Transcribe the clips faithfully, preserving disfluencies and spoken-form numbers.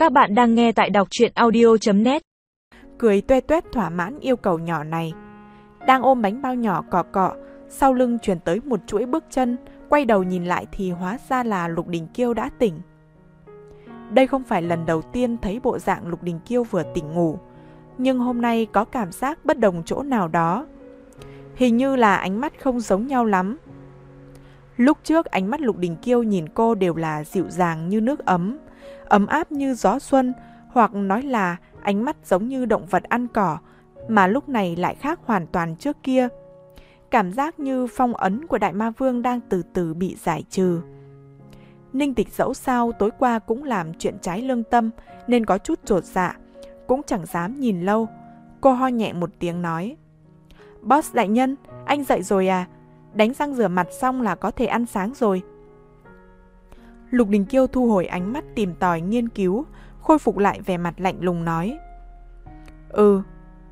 Các bạn đang nghe tại đọc truyện audio chấm net. Cười tuê tuét thỏa mãn yêu cầu nhỏ này. Đang ôm bánh bao nhỏ cọ cọ, sau lưng truyền tới một chuỗi bước chân, quay đầu nhìn lại thì hóa ra là Lục Đình Kiêu đã tỉnh. Đây không phải lần đầu tiên thấy bộ dạng Lục Đình Kiêu vừa tỉnh ngủ, nhưng hôm nay có cảm giác bất đồng chỗ nào đó. Hình như là ánh mắt không giống nhau lắm. Lúc trước ánh mắt Lục Đình Kiêu nhìn cô đều là dịu dàng như nước ấm, ấm áp như gió xuân, hoặc nói là ánh mắt giống như động vật ăn cỏ, mà lúc này lại khác hoàn toàn trước kia. Cảm giác như phong ấn của Đại Ma Vương đang từ từ bị giải trừ. Ninh Tịch dẫu sao tối qua cũng làm chuyện trái lương tâm nên có chút chột dạ, cũng chẳng dám nhìn lâu. Cô ho nhẹ một tiếng nói: "Boss đại nhân, anh dậy rồi à? Đánh răng rửa mặt xong là có thể ăn sáng rồi." Lục Đình Kiêu thu hồi ánh mắt tìm tòi nghiên cứu, khôi phục lại vẻ mặt lạnh lùng nói: "Ừ."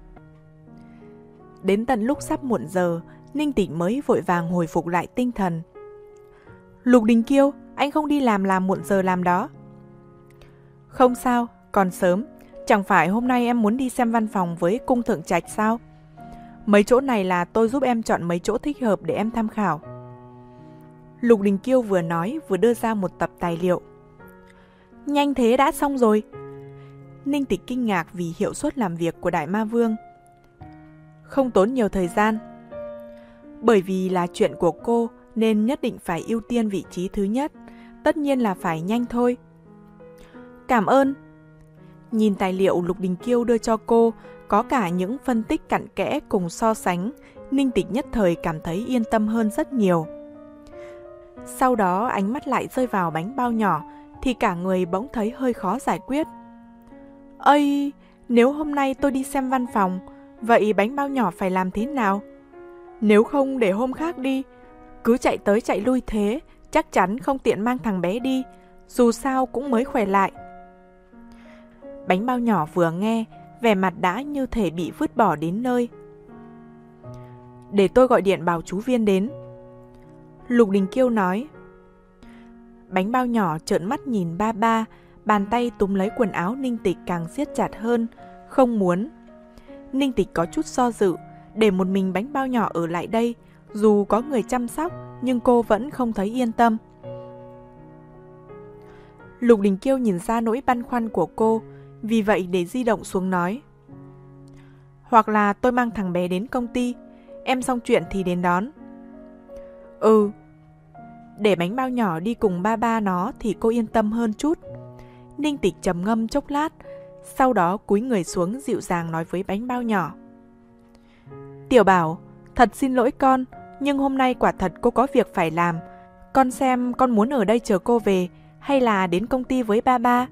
Đến tận lúc sắp muộn giờ, Ninh Tịch mới vội vàng hồi phục lại tinh thần. "Lục Đình Kiêu, anh không đi làm làm muộn giờ làm đó." "Không sao, còn sớm. Chẳng phải hôm nay em muốn đi xem văn phòng với Cung Thượng Trạch sao? Mấy chỗ này là tôi giúp em chọn mấy chỗ thích hợp để em tham khảo." Lục Đình Kiêu vừa nói vừa đưa ra một tập tài liệu. "Nhanh thế đã xong rồi?" Ninh Tịch kinh ngạc vì hiệu suất làm việc của Đại Ma Vương. "Không tốn nhiều thời gian. Bởi vì là chuyện của cô nên nhất định phải ưu tiên vị trí thứ nhất, tất nhiên là phải nhanh thôi." "Cảm ơn." Nhìn tài liệu Lục Đình Kiêu đưa cho cô, có cả những phân tích cặn kẽ cùng so sánh, Ninh Tịch nhất thời cảm thấy yên tâm hơn rất nhiều. Sau đó ánh mắt lại rơi vào bánh bao nhỏ, thì cả người bỗng thấy hơi khó giải quyết. "Ây, nếu hôm nay tôi đi xem văn phòng, vậy bánh bao nhỏ phải làm thế nào? Nếu không để hôm khác đi, cứ chạy tới chạy lui thế, chắc chắn không tiện mang thằng bé đi, dù sao cũng mới khỏe lại." Bánh bao nhỏ vừa nghe, vẻ mặt đã như thể bị vứt bỏ đến nơi. "Để tôi gọi điện bảo chú Viên đến." Lục Đình Kiêu nói. Bánh bao nhỏ trợn mắt nhìn ba ba, bàn tay túm lấy quần áo Ninh Tịch càng siết chặt hơn, không muốn. Ninh Tịch có chút do dự, để một mình bánh bao nhỏ ở lại đây, dù có người chăm sóc nhưng cô vẫn không thấy yên tâm. Lục Đình Kiêu nhìn ra nỗi băn khoăn của cô, vì vậy để di động xuống nói: "Hoặc là tôi mang thằng bé đến công ty, em xong chuyện thì đến đón." "Ừ." Để bánh bao nhỏ đi cùng ba ba nó thì cô yên tâm hơn chút. Ninh Tịch trầm ngâm chốc lát, sau đó cúi người xuống dịu dàng nói với bánh bao nhỏ: "Tiểu Bảo, thật xin lỗi con, nhưng hôm nay quả thật cô có việc phải làm. Con xem con muốn ở đây chờ cô về hay là đến công ty với ba ba?"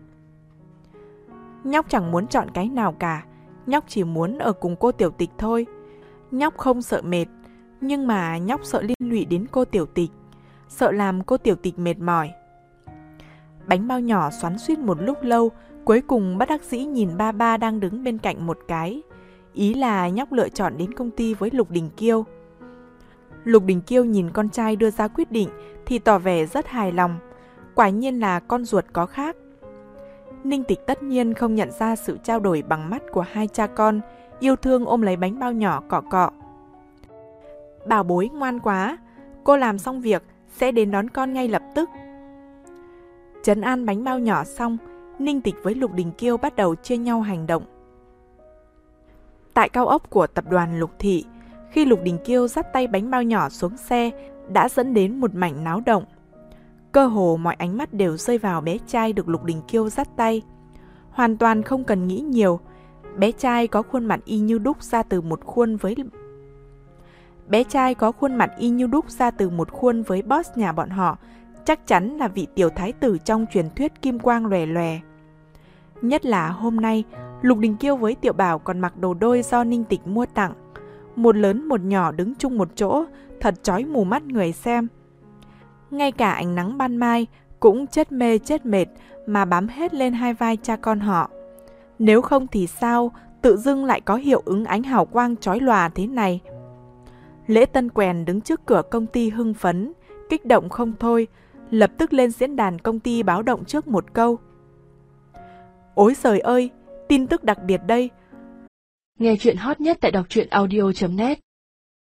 Nhóc chẳng muốn chọn cái nào cả, nhóc chỉ muốn ở cùng cô Tiểu Tịch thôi. Nhóc không sợ mệt, nhưng mà nhóc sợ liên lụy đến cô Tiểu Tịch, sợ làm cô Tiểu Tịch mệt mỏi. Bánh bao nhỏ xoắn xuýt một lúc lâu, cuối cùng bất đắc dĩ nhìn ba ba đang đứng bên cạnh một cái. Ý là nhóc lựa chọn đến công ty với Lục Đình Kiêu. Lục Đình Kiêu nhìn con trai đưa ra quyết định thì tỏ vẻ rất hài lòng. Quả nhiên là con ruột có khác. Ninh Tịch tất nhiên không nhận ra sự trao đổi bằng mắt của hai cha con, yêu thương ôm lấy bánh bao nhỏ cọ cọ. "Bảo bối ngoan quá, cô làm xong việc sẽ đến đón con ngay lập tức." Trấn an bánh bao nhỏ xong, Ninh Tịch với Lục Đình Kiêu bắt đầu chia nhau hành động. Tại cao ốc của tập đoàn Lục Thị, khi Lục Đình Kiêu dắt tay bánh bao nhỏ xuống xe, đã dẫn đến một mảnh náo động. Cơ hồ mọi ánh mắt đều rơi vào bé trai được Lục Đình Kiêu dắt tay. Hoàn toàn không cần nghĩ nhiều, bé trai có khuôn mặt y như đúc ra từ một khuôn với bé trai có khuôn mặt y như đúc ra từ một khuôn với boss nhà bọn họ, chắc chắn là vị tiểu thái tử trong truyền thuyết kim quang lòe lòe. Nhất là hôm nay, Lục Đình Kiêu với Tiểu Bảo còn mặc đồ đôi do Ninh Tịch mua tặng, một lớn một nhỏ đứng chung một chỗ, thật chói mù mắt người xem. Ngay cả ánh nắng ban mai cũng chết mê chết mệt mà bám hết lên hai vai cha con họ. Nếu không thì sao tự dưng lại có hiệu ứng ánh hào quang chói lòa thế này. Lễ Tân Quèn đứng trước cửa công ty hưng phấn, kích động không thôi, lập tức lên diễn đàn công ty báo động trước một câu: Ối giời ơi, tin tức đặc biệt đây. Nghe chuyện hot nhất tại đọc truyện audio chấm net.